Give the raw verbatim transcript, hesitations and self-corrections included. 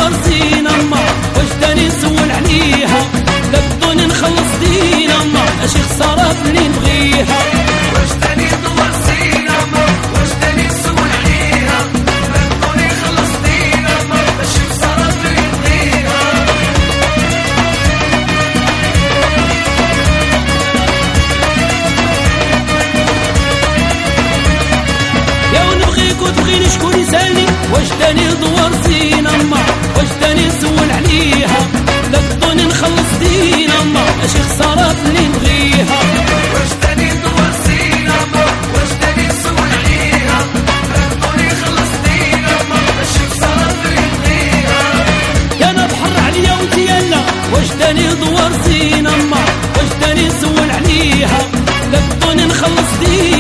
دوار زينة ما واش داني نسول عليها لا بدوني نخلص دينا ما اشي خسارة اللي نبغيها واش داني دوار زينة ما واش داني نسول عليها لا بدوني نخلص دينا ما اشي خسارة اللي نبغيها يا ونبغيك وتبغيني شكون يسالني واش داني دوار زينة ما واش داني نسول عليها لا بدوني نخلص دينا ما اشي خسارة اللي نبغيها واش داني دوار زينة ما واش داني نسول عليها لا بدوني نخلص دينا ما اشي خسارة اللي نبغيها يا انا بحر عليا وديالنا واش داني دوار زينة ما واش داني نسول عليها لا بدوني نخلص دينا